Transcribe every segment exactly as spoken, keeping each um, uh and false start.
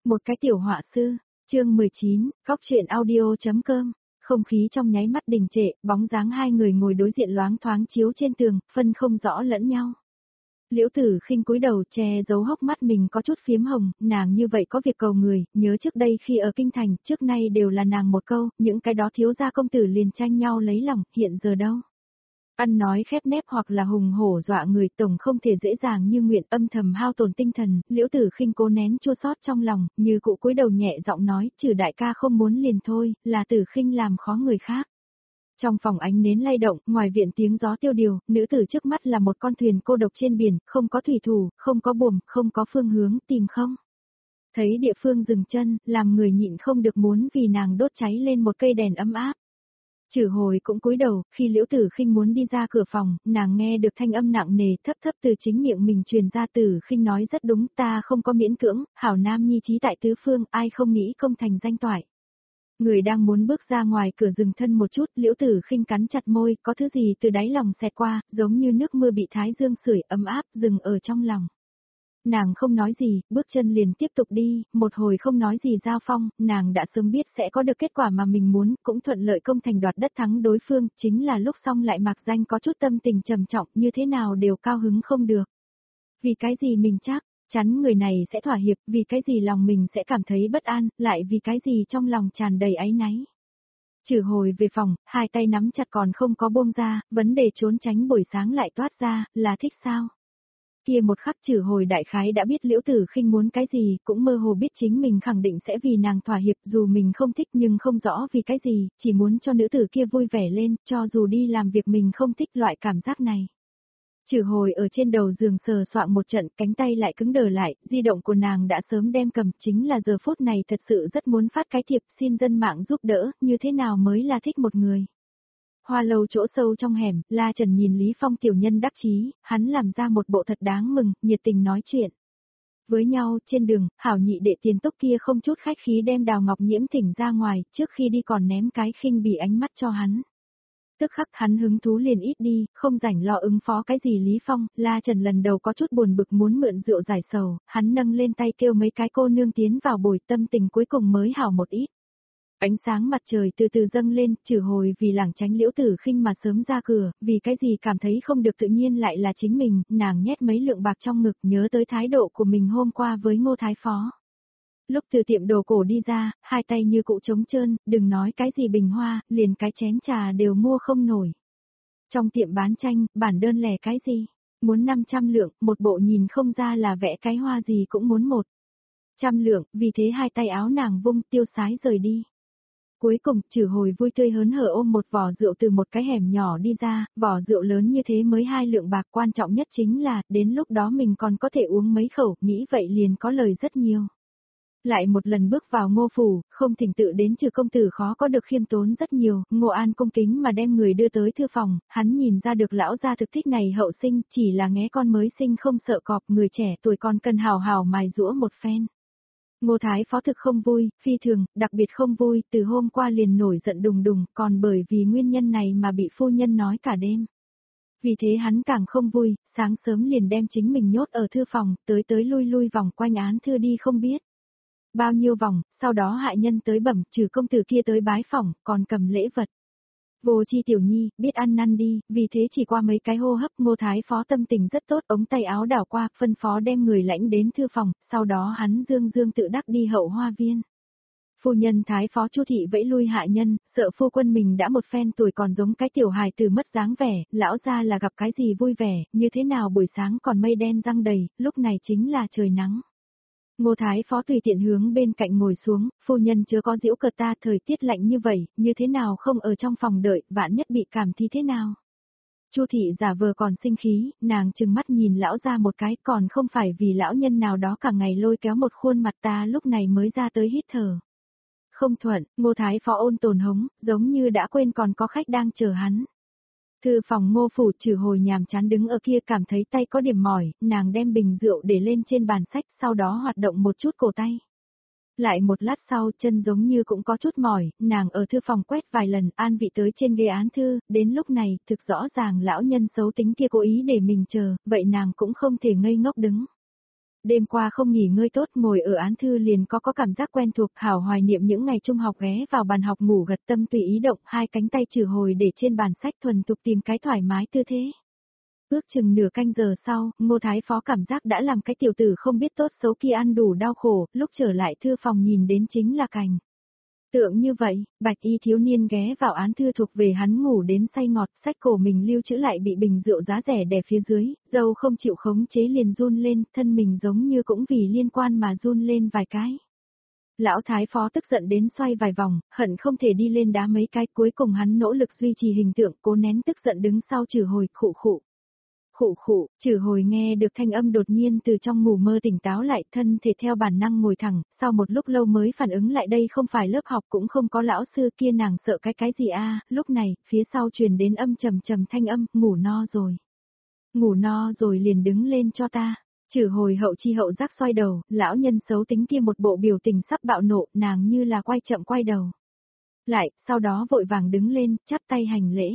Một cái tiểu họa sư, chương mười chín, góc truyện audio.com. Không khí trong nháy mắt đình trệ, bóng dáng hai người ngồi đối diện loáng thoáng chiếu trên tường, phân không rõ lẫn nhau. Liễu Tử Khinh cúi đầu che giấu hốc mắt mình có chút phiếm hồng, nàng như vậy có việc cầu người, nhớ trước đây khi ở kinh thành, trước nay đều là nàng một câu, những cái đó thiếu gia công tử liền tranh nhau lấy lòng, hiện giờ đâu. Ăn nói khép nép hoặc là hùng hổ dọa người tổng không thể dễ dàng như nguyện, âm thầm hao tổn tinh thần, Liễu Tử Khinh cố nén chua xót trong lòng, như cụ cúi đầu nhẹ giọng nói, trừ đại ca không muốn liền thôi, là Tử Khinh làm khó người khác. Trong phòng ánh nến lay động, ngoài viện tiếng gió tiêu điều, nữ tử trước mắt là một con thuyền cô độc trên biển, không có thủy thủ, không có buồm, không có phương hướng, tìm không. Thấy địa phương dừng chân, làm người nhịn không được muốn vì nàng đốt cháy lên một cây đèn ấm áp. Trừ hồi cũng cúi đầu, khi Liễu Tử Khinh muốn đi ra cửa phòng, nàng nghe được thanh âm nặng nề thấp thấp từ chính miệng mình truyền ra. Tử Khinh nói rất đúng, ta không có miễn cưỡng, hảo nam nhi trí tại tứ phương, ai không nghĩ công thành danh toại. Người đang muốn bước ra ngoài cửa dừng thân một chút, Liễu Tử Khinh cắn chặt môi, có thứ gì từ đáy lòng xẹt qua, giống như nước mưa bị thái dương sưởi ấm áp, dừng ở trong lòng. Nàng không nói gì, bước chân liền tiếp tục đi, một hồi không nói gì giao phong, nàng đã sớm biết sẽ có được kết quả mà mình muốn, cũng thuận lợi công thành đoạt đất thắng đối phương, chính là lúc xong lại mặc danh có chút tâm tình trầm trọng, như thế nào đều cao hứng không được. Vì cái gì mình chắc, chắn người này sẽ thỏa hiệp, vì cái gì lòng mình sẽ cảm thấy bất an, lại vì cái gì trong lòng tràn đầy áy náy. Trừ hồi về phòng, hai tay nắm chặt còn không có buông ra, vấn đề trốn tránh buổi sáng lại toát ra, là thích sao? Kia một khắc Trừ hồi đại khái đã biết Liễu Tử Khinh muốn cái gì, cũng mơ hồ biết chính mình khẳng định sẽ vì nàng thỏa hiệp, dù mình không thích nhưng không rõ vì cái gì, chỉ muốn cho nữ tử kia vui vẻ lên, cho dù đi làm việc mình không thích loại cảm giác này. Trừ hồi ở trên đầu giường sờ soạng một trận, cánh tay lại cứng đờ lại, di động của nàng đã sớm đem cầm, chính là giờ phút này thật sự rất muốn phát cái thiệp xin dân mạng giúp đỡ, như thế nào mới là thích một người. Hoa lâu chỗ sâu trong hẻm, La Trần nhìn Lý Phong tiểu nhân đắc chí, hắn làm ra một bộ thật đáng mừng, nhiệt tình nói chuyện. Với nhau, trên đường, hảo nhị đệ tiền tốc kia không chút khách khí đem Đào Ngọc Nhiễm thỉnh ra ngoài, trước khi đi còn ném cái khinh bỉ ánh mắt cho hắn. Tức khắc hắn hứng thú liền ít đi, không rảnh lo ứng phó cái gì Lý Phong, La Trần lần đầu có chút buồn bực muốn mượn rượu giải sầu, hắn nâng lên tay kêu mấy cái cô nương tiến vào bồi, tâm tình cuối cùng mới hảo một ít. Ánh sáng mặt trời từ từ dâng lên, Trừ hồi vì lảng tránh Liễu Tử Khinh mà sớm ra cửa, vì cái gì cảm thấy không được tự nhiên lại là chính mình, nàng nhét mấy lượng bạc trong ngực nhớ tới thái độ của mình hôm qua với Ngô Thái Phó. Lúc từ tiệm đồ cổ đi ra, hai tay như cụ trống trơn, đừng nói cái gì bình hoa, liền cái chén trà đều mua không nổi. Trong tiệm bán tranh, bản đơn lẻ cái gì? Muốn năm trăm lượng, một bộ nhìn không ra là vẽ cái hoa gì cũng muốn một trăm lượng, vì thế hai tay áo nàng vung tiêu sái rời đi. Cuối cùng, Trừ hồi vui tươi hớn hở ôm một vỏ rượu từ một cái hẻm nhỏ đi ra, vỏ rượu lớn như thế mới hai lượng bạc, quan trọng nhất chính là, đến lúc đó mình còn có thể uống mấy khẩu, nghĩ vậy liền có lời rất nhiều. Lại một lần bước vào Ngô phủ, không thỉnh tự đến Trừ công tử khó có được khiêm tốn rất nhiều, Ngô An cung kính mà đem người đưa tới thư phòng, hắn nhìn ra được lão gia thực thích này hậu sinh, chỉ là nghé con mới sinh không sợ cọp, người trẻ tuổi còn cần hào hào mài giũa một phen. Ngô Thái Phó thực không vui, phi thường, đặc biệt không vui, từ hôm qua liền nổi giận đùng đùng, còn bởi vì nguyên nhân này mà bị phu nhân nói cả đêm. Vì thế hắn càng không vui, sáng sớm liền đem chính mình nhốt ở thư phòng, tới tới lui lui vòng quanh án thư đi không biết bao nhiêu vòng, sau đó hại nhân tới bẩm, Trừ công tử kia tới bái phỏng, còn cầm lễ vật. Vô chi tiểu nhi, biết ăn năn đi, vì thế chỉ qua mấy cái hô hấp Ngô Thái Phó tâm tình rất tốt, ống tay áo đảo qua, phân phó đem người lãnh đến thư phòng, sau đó hắn dương dương tự đắc đi hậu hoa viên. Phu nhân Thái Phó Chu thị vẫy lui hạ nhân, sợ phu quân mình đã một phen tuổi còn giống cái tiểu hài tử mất dáng vẻ, lão gia là gặp cái gì vui vẻ, như thế nào buổi sáng còn mây đen răng đầy, lúc này chính là trời nắng. Ngô Thái Phó tùy tiện hướng bên cạnh ngồi xuống, phu nhân chớ có giễu cợt ta, thời tiết lạnh như vậy, như thế nào không ở trong phòng đợi, vạn nhất bị cảm thì thế nào. Chu thị giả vờ còn sinh khí, nàng trừng mắt nhìn lão ra một cái, còn không phải vì lão nhân nào đó cả ngày lôi kéo một khuôn mặt ta lúc này mới ra tới hít thở. Không thuận, Ngô Thái Phó ôn tồn hống, giống như đã quên còn có khách đang chờ hắn. Thư phòng Ngô phủ, Trừ hồi nhàm chán đứng ở kia cảm thấy tay có điểm mỏi, nàng đem bình rượu để lên trên bàn sách, sau đó hoạt động một chút cổ tay. Lại một lát sau, chân giống như cũng có chút mỏi, nàng ở thư phòng quét vài lần, an vị tới trên ghế án thư, đến lúc này, thực rõ ràng lão nhân xấu tính kia cố ý để mình chờ, vậy nàng cũng không thể ngây ngốc đứng. Đêm qua không nghỉ ngơi tốt ngồi ở án thư liền có có cảm giác quen thuộc hảo hoài niệm những ngày trung học ghé vào bàn học ngủ gật tâm tùy ý động hai cánh tay trừ hồi để trên bàn sách thuần thục tìm cái thoải mái tư thế. Ước chừng nửa canh giờ sau, Ngô Thái Phó cảm giác đã làm cái tiểu tử không biết tốt xấu kia ăn đủ đau khổ, lúc trở lại thư phòng nhìn đến chính là Cảnh. Tượng như vậy, bạch y thiếu niên ghé vào án thư thuộc về hắn ngủ đến say ngọt, sách cổ mình lưu trữ lại bị bình rượu giá rẻ đè phía dưới, dâu không chịu khống chế liền run lên, thân mình giống như cũng vì liên quan mà run lên vài cái. Lão Thái Phó tức giận đến xoay vài vòng, hận không thể đi lên đá mấy cái, cuối cùng hắn nỗ lực duy trì hình tượng, cố nén tức giận đứng sau trừ hồi, khụ khụ. Khụ khụ, trừ hồi nghe được thanh âm đột nhiên từ trong ngủ mơ tỉnh táo lại, thân thể theo bản năng ngồi thẳng, sau một lúc lâu mới phản ứng lại đây không phải lớp học cũng không có lão sư kia nàng sợ cái cái gì a. Lúc này, phía sau truyền đến âm trầm trầm thanh âm, ngủ no rồi. Ngủ no rồi liền đứng lên cho ta. Trừ hồi hậu chi hậu giác xoay đầu, lão nhân xấu tính kia một bộ biểu tình sắp bạo nộ, nàng như là quay chậm quay đầu. Lại, sau đó vội vàng đứng lên, chắp tay hành lễ.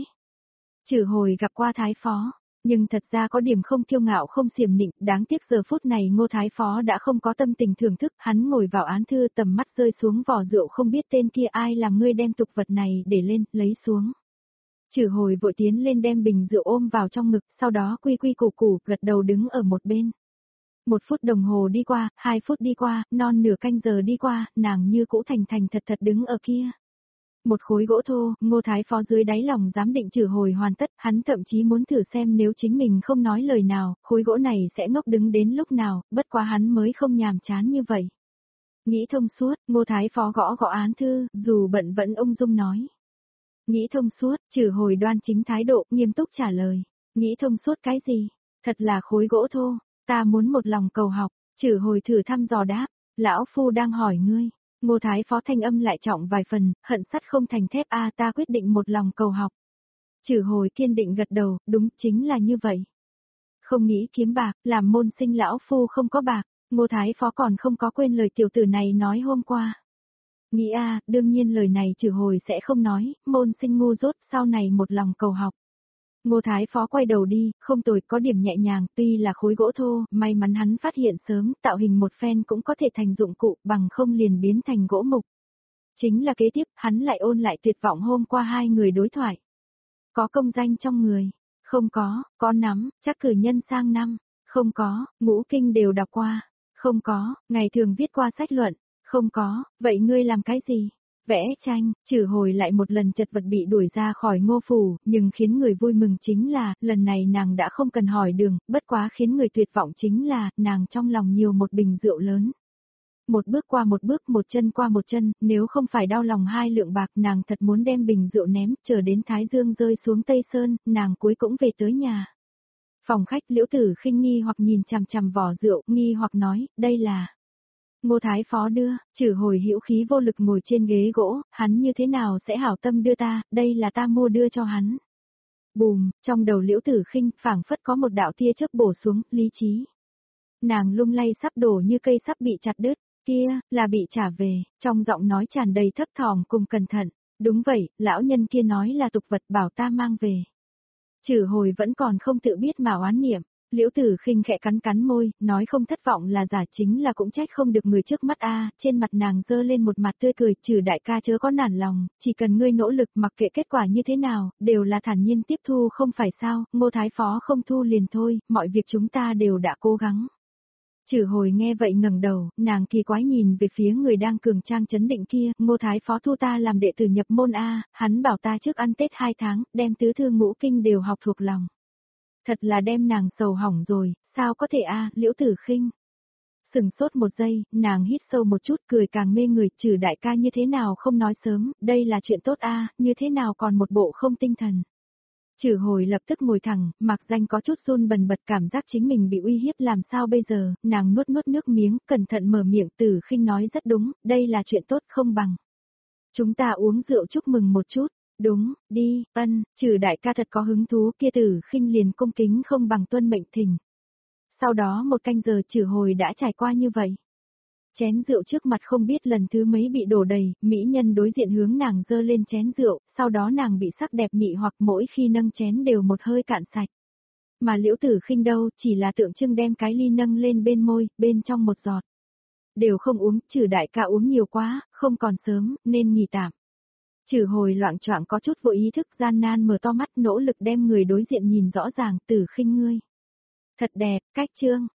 Trừ hồi gặp qua Thái Phó. Nhưng thật ra có điểm không kiêu ngạo không xiểm nịnh, đáng tiếc giờ phút này Ngô Thái Phó đã không có tâm tình thưởng thức, hắn ngồi vào án thư tầm mắt rơi xuống vỏ rượu không biết tên kia ai làm ngươi đem tục vật này để lên, lấy xuống. Trừ hồi vội tiến lên đem bình rượu ôm vào trong ngực, sau đó quy quy củ củ, gật đầu đứng ở một bên. Một phút đồng hồ đi qua, hai phút đi qua, non nửa canh giờ đi qua, nàng như cũ thành thành thật thật đứng ở kia. Một khối gỗ thô, Ngô Thái Phó dưới đáy lòng dám định trừ hồi hoàn tất, hắn thậm chí muốn thử xem nếu chính mình không nói lời nào, khối gỗ này sẽ ngốc đứng đến lúc nào, bất quá hắn mới không nhàm chán như vậy. Nghĩ thông suốt, Ngô Thái Phó gõ gõ án thư, dù bận vẫn ung dung nói. Nghĩ thông suốt, trừ hồi đoan chính thái độ, nghiêm túc trả lời. Nghĩ thông suốt cái gì? Thật là khối gỗ thô, ta muốn một lòng cầu học, trừ hồi thử thăm dò đáp, lão phu đang hỏi ngươi. Ngô Thái Phó thanh âm lại trọng vài phần, hận sắt không thành thép a ta quyết định một lòng cầu học. Trừ hồi kiên định gật đầu, đúng chính là như vậy. Không nghĩ kiếm bạc, làm môn sinh lão phu không có bạc, Ngô Thái Phó còn không có quên lời tiểu tử này nói hôm qua. Nghĩ a đương nhiên lời này trừ hồi sẽ không nói, môn sinh ngu dốt sau này một lòng cầu học. Ngô Thái Phó quay đầu đi, không tồi có điểm nhẹ nhàng, tuy là khối gỗ thô, may mắn hắn phát hiện sớm, tạo hình một phen cũng có thể thành dụng cụ, bằng không liền biến thành gỗ mục. Chính là kế tiếp, hắn lại ôn lại tuyệt vọng hôm qua hai người đối thoại. Có công danh trong người, không có, có nắm, chắc cử nhân sang năm, không có, ngũ kinh đều đọc qua, không có, ngày thường viết qua sách luận, không có, vậy ngươi làm cái gì? Vẽ tranh, trừ hồi lại một lần chật vật bị đuổi ra khỏi Ngô phủ, nhưng khiến người vui mừng chính là, lần này nàng đã không cần hỏi đường, bất quá khiến người tuyệt vọng chính là, nàng trong lòng nhiều một bình rượu lớn. Một bước qua một bước, một chân qua một chân, nếu không phải đau lòng hai lượng bạc nàng thật muốn đem bình rượu ném, chờ đến Thái Dương rơi xuống Tây Sơn, nàng cuối cũng về tới nhà. Phòng khách Liễu Tử Khinh nghi hoặc nhìn chằm chằm vỏ rượu, nghi hoặc nói, đây là... Ngô Thái Phó đưa, trừ hồi hữu khí vô lực ngồi trên ghế gỗ, hắn như thế nào sẽ hảo tâm đưa ta, đây là ta mua đưa cho hắn. Bùm, trong đầu Liễu Tử Khinh phảng phất có một đạo tia chớp bổ xuống, lý trí. Nàng lung lay sắp đổ như cây sắp bị chặt đứt, kia, là bị trả về, trong giọng nói tràn đầy thấp thỏm cùng cẩn thận. Đúng vậy, lão nhân kia nói là tục vật bảo ta mang về. Trừ hồi vẫn còn không tự biết mà oán niệm. Liễu Tử Khinh khẽ cắn cắn môi, nói không thất vọng là giả chính là cũng trách không được người trước mắt a. Trên mặt nàng dơ lên một mặt tươi cười, trừ đại ca chớ có nản lòng, chỉ cần ngươi nỗ lực mặc kệ kết quả như thế nào, đều là thản nhiên tiếp thu không phải sao, Ngô Thái Phó không thu liền thôi, mọi việc chúng ta đều đã cố gắng. Trừ hồi nghe vậy ngẩng đầu, nàng kỳ quái nhìn về phía người đang cường trang chấn định kia, Ngô Thái Phó thu ta làm đệ tử nhập môn a, hắn bảo ta trước ăn Tết hai tháng, đem tứ thư ngũ kinh đều học thuộc lòng. Thật là đem nàng sầu hỏng rồi, sao có thể a, Liễu Tử Khinh. Sừng sốt một giây, nàng hít sâu một chút cười càng mê người, trừ đại ca như thế nào không nói sớm, đây là chuyện tốt a, như thế nào còn một bộ không tinh thần. Trừ hồi lập tức ngồi thẳng, mặc danh có chút run bần bật cảm giác chính mình bị uy hiếp làm sao bây giờ, nàng nuốt nuốt nước miếng, cẩn thận mở miệng Tử Khinh nói rất đúng, đây là chuyện tốt không bằng. Chúng ta uống rượu chúc mừng một chút. Đúng, đi, ân, trừ đại ca thật có hứng thú kia Tử Khinh liền cung kính không bằng tuân mệnh thỉnh. Sau đó một canh giờ trừ hồi đã trải qua như vậy. Chén rượu trước mặt không biết lần thứ mấy bị đổ đầy, mỹ nhân đối diện hướng nàng dơ lên chén rượu, sau đó nàng bị sắc đẹp mị hoặc mỗi khi nâng chén đều một hơi cạn sạch. Mà Liễu Tử Khinh đâu, chỉ là tượng trưng đem cái ly nâng lên bên môi, bên trong một giọt. Đều không uống, Trừ đại ca uống nhiều quá, không còn sớm, nên nghỉ tạm. Trừ hồi loạng choạng có chút vô ý thức gian nan mở to mắt nỗ lực đem người đối diện nhìn rõ ràng. Tử Khinh ngươi. Thật đẹp, cách trương.